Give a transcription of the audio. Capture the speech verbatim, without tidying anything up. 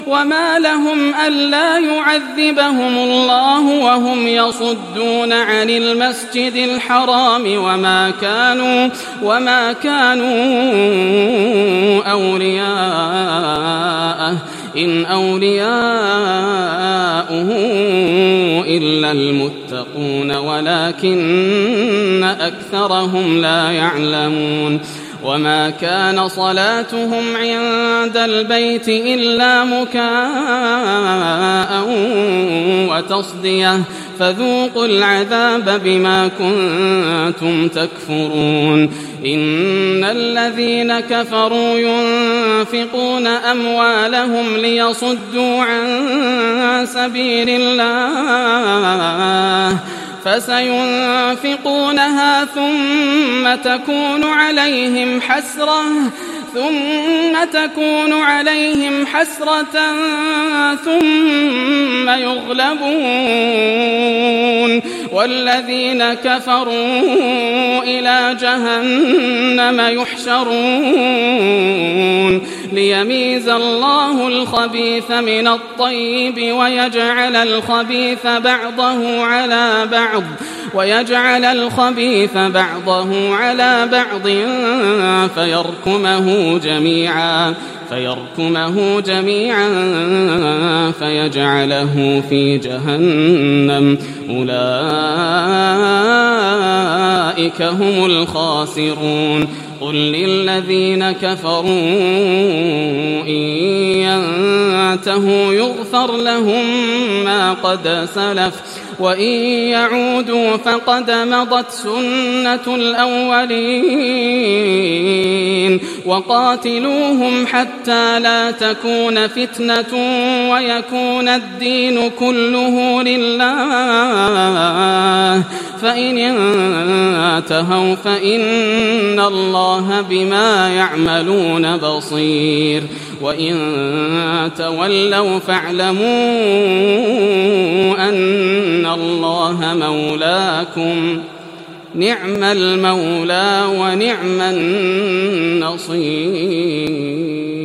وما لهم ألا يعذبهم الله وهم يصدون عن المسجد الحرام وما كانوا وما كانوا أولياءه إن أولياؤه إلا المتقون ولكن أكثرهم لا يعلمون وما كان صلاتهم عند البيت إلا مكاء وتصدية فذوقوا العذاب بما كنتم تكفرون إن الذين كفروا ينفقون أموالهم ليصدوا عن سبيل الله فسينفقونها ثم تكون عليهم حسرة ثم تكون عليهم حسرة ثم يغلبون والذين كفروا إلى جهنم يحشرون ليميز الله الخبيث من الطيب ويجعل الخبيث بعضه على بعض ويجعل الخبيث بعضه على بعض فيركمه جميعا فيركمه جميعا فيجعله في جهنم أولئك هم الخاسرون قل للذين كفروا إن ينتهوا يغفر لهم ما قد سلف وإن يعودوا فقد مضت سنة الأولين وقاتلوهم حتى لا تكون فتنة ويكون الدين كله لله فإن انتهوا فإن الله بما يعملون بصير وإن تولوا فاعلموا أن الله مولاكم نعم المولى ونعم النصير.